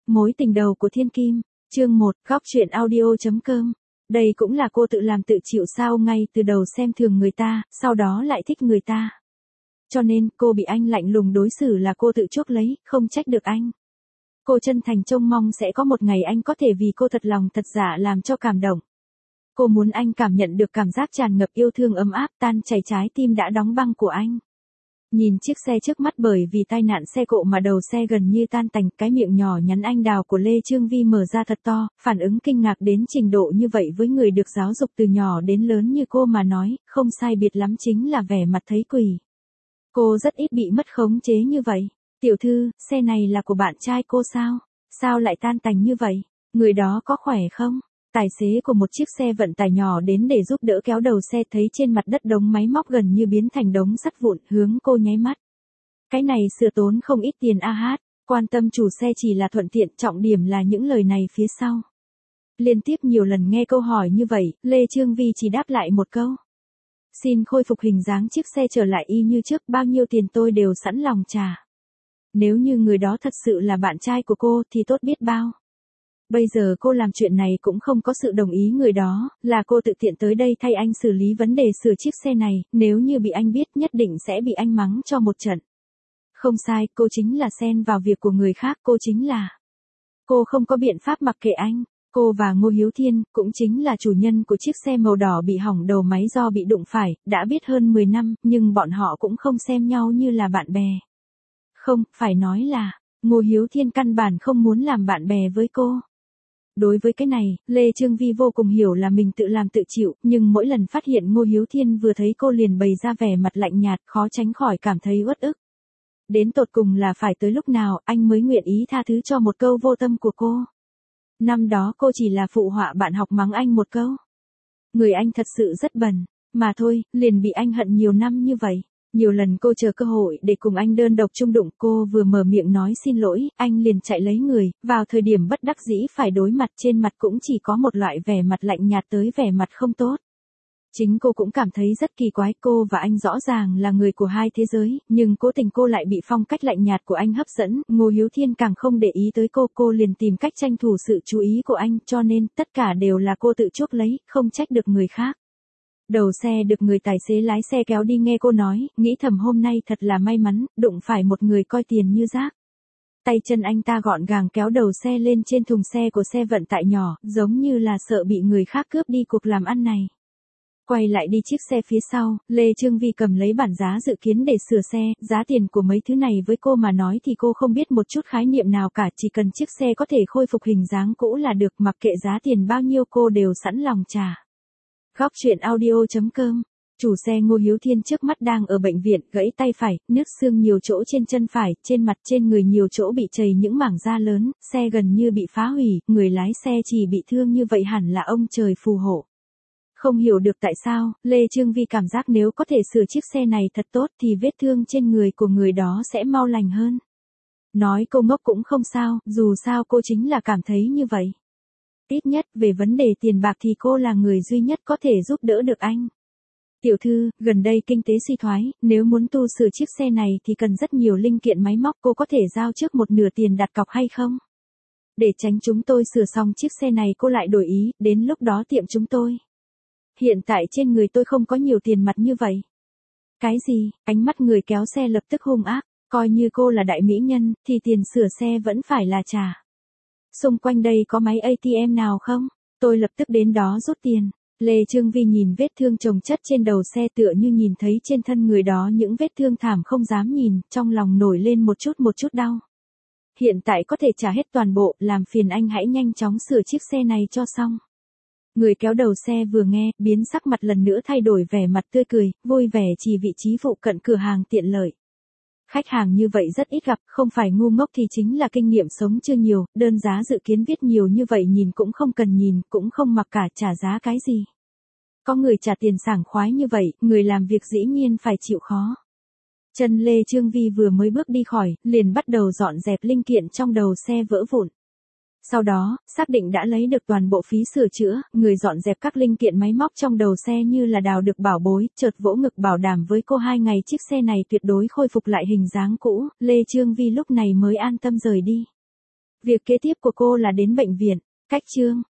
Mối tình đầu của Thiên Kim, chương 1, góc truyện audio.com. Đây cũng là cô tự làm tự chịu sao, ngay từ đầu xem thường người ta, sau đó lại thích người ta. Cho nên, cô bị anh lạnh lùng đối xử là cô tự chuốc lấy, không trách được anh. Cô chân thành trông mong sẽ có một ngày anh có thể vì cô thật lòng thật dạ làm cho cảm động. Cô muốn anh cảm nhận được cảm giác tràn ngập yêu thương ấm áp tan chảy trái tim đã đóng băng của anh. Nhìn chiếc xe trước mắt bởi vì tai nạn xe cộ mà đầu xe gần như tan tành, cái miệng nhỏ nhắn anh đào của Lê Chương Vi mở ra thật to, phản ứng kinh ngạc đến trình độ như vậy với người được giáo dục từ nhỏ đến lớn như cô mà nói, không sai biệt lắm chính là vẻ mặt thấy quỷ. Cô rất ít bị mất khống chế như vậy. Tiểu thư, xe này là của bạn trai cô sao? Sao lại tan tành như vậy? Người đó có khỏe không? Tài xế của một chiếc xe vận tải nhỏ đến để giúp đỡ kéo đầu xe, thấy trên mặt đất đống máy móc gần như biến thành đống sắt vụn, hướng cô nháy mắt. Cái này sửa tốn không ít tiền a hát, quan tâm chủ xe chỉ là thuận tiện, trọng điểm là những lời này phía sau. Liên tiếp nhiều lần nghe câu hỏi như vậy, Lê Chương Vi chỉ đáp lại một câu. Xin khôi phục hình dáng chiếc xe trở lại y như trước, bao nhiêu tiền tôi đều sẵn lòng trả. Nếu như người đó thật sự là bạn trai của cô thì tốt biết bao. Bây giờ cô làm chuyện này cũng không có sự đồng ý người đó, là cô tự tiện tới đây thay anh xử lý vấn đề sửa chiếc xe này, nếu như bị anh biết nhất định sẽ bị anh mắng cho một trận. Không sai, cô chính là xen vào việc của người khác, cô chính là. Cô không có biện pháp mặc kệ anh. Cô và Ngô Hiếu Thiên, cũng chính là chủ nhân của chiếc xe màu đỏ bị hỏng đầu máy do bị đụng phải, đã biết hơn 10 năm, nhưng bọn họ cũng không xem nhau như là bạn bè. Không, phải nói là, Ngô Hiếu Thiên căn bản không muốn làm bạn bè với cô. Đối với cái này, Lê Chương Vi vô cùng hiểu là mình tự làm tự chịu, nhưng mỗi lần phát hiện Ngô Hiếu Thiên vừa thấy cô liền bày ra vẻ mặt lạnh nhạt, khó tránh khỏi cảm thấy uất ức. Đến tột cùng là phải tới lúc nào anh mới nguyện ý tha thứ cho một câu vô tâm của cô. Năm đó cô chỉ là phụ họa bạn học mắng anh một câu. Người anh thật sự rất bẩn, mà thôi, liền bị anh hận nhiều năm như vậy. Nhiều lần cô chờ cơ hội để cùng anh đơn độc chung đụng, cô vừa mở miệng nói xin lỗi, anh liền chạy lấy người, vào thời điểm bất đắc dĩ phải đối mặt, trên mặt cũng chỉ có một loại vẻ mặt lạnh nhạt tới vẻ mặt không tốt. Chính cô cũng cảm thấy rất kỳ quái, cô và anh rõ ràng là người của hai thế giới, nhưng cố tình cô lại bị phong cách lạnh nhạt của anh hấp dẫn, Ngô Hiếu Thiên càng không để ý tới cô liền tìm cách tranh thủ sự chú ý của anh, cho nên tất cả đều là cô tự chuốc lấy, không trách được người khác. Đầu xe được người tài xế lái xe kéo đi, nghe cô nói, nghĩ thầm hôm nay thật là may mắn, đụng phải một người coi tiền như rác. Tay chân anh ta gọn gàng kéo đầu xe lên trên thùng xe của xe vận tải nhỏ, giống như là sợ bị người khác cướp đi cuộc làm ăn này. Quay lại đi chiếc xe phía sau, Lê Chương Vi cầm lấy bản giá dự kiến để sửa xe, giá tiền của mấy thứ này với cô mà nói thì cô không biết một chút khái niệm nào cả, chỉ cần chiếc xe có thể khôi phục hình dáng cũ là được, mặc kệ giá tiền bao nhiêu cô đều sẵn lòng trả. Góc truyện audio.com. Chủ xe Ngô Hiếu Thiên trước mắt đang ở bệnh viện, gãy tay phải, nứt xương nhiều chỗ trên chân phải, trên mặt trên người nhiều chỗ bị chảy những mảng da lớn, xe gần như bị phá hủy, người lái xe chỉ bị thương như vậy hẳn là ông trời phù hộ. Không hiểu được tại sao, Lê Chương Vi cảm giác nếu có thể sửa chiếc xe này thật tốt thì vết thương trên người của người đó sẽ mau lành hơn. Nói cô ngốc cũng không sao, dù sao cô chính là cảm thấy như vậy. Ít nhất về vấn đề tiền bạc thì cô là người duy nhất có thể giúp đỡ được anh. Tiểu thư, gần đây kinh tế suy thoái, nếu muốn tu sửa chiếc xe này thì cần rất nhiều linh kiện máy móc, cô có thể giao trước một nửa tiền đặt cọc hay không? Để tránh chúng tôi sửa xong chiếc xe này cô lại đổi ý, đến lúc đó tiệm chúng tôi. Hiện tại trên người tôi không có nhiều tiền mặt như vậy. Cái gì? Ánh mắt người kéo xe lập tức hung ác, coi như cô là đại mỹ nhân, thì tiền sửa xe vẫn phải là trả. Xung quanh đây có máy ATM nào không? Tôi lập tức đến đó rút tiền. Lê Chương Vi nhìn vết thương chồng chất trên đầu xe tựa như nhìn thấy trên thân người đó những vết thương thảm không dám nhìn, trong lòng nổi lên một chút đau. Hiện tại có thể trả hết toàn bộ, làm phiền anh hãy nhanh chóng sửa chiếc xe này cho xong. Người kéo đầu xe vừa nghe, biến sắc mặt lần nữa thay đổi vẻ mặt tươi cười, vui vẻ chỉ vị trí phụ cận cửa hàng tiện lợi. Khách hàng như vậy rất ít gặp, không phải ngu ngốc thì chính là kinh nghiệm sống chưa nhiều, đơn giá dự kiến viết nhiều như vậy nhìn cũng không cần nhìn, cũng không mặc cả, trả giá cái gì. Có người trả tiền sảng khoái như vậy, người làm việc dĩ nhiên phải chịu khó. Chân Lê Chương Vi vừa mới bước đi khỏi, liền bắt đầu dọn dẹp linh kiện trong đầu xe vỡ vụn. Sau đó, xác định đã lấy được toàn bộ phí sửa chữa, người dọn dẹp các linh kiện máy móc trong đầu xe như là đào được bảo bối, chợt vỗ ngực bảo đảm với cô 2 ngày chiếc xe này tuyệt đối khôi phục lại hình dáng cũ, Lê Chương Vi lúc này mới an tâm rời đi. Việc kế tiếp của cô là đến bệnh viện. Cách chương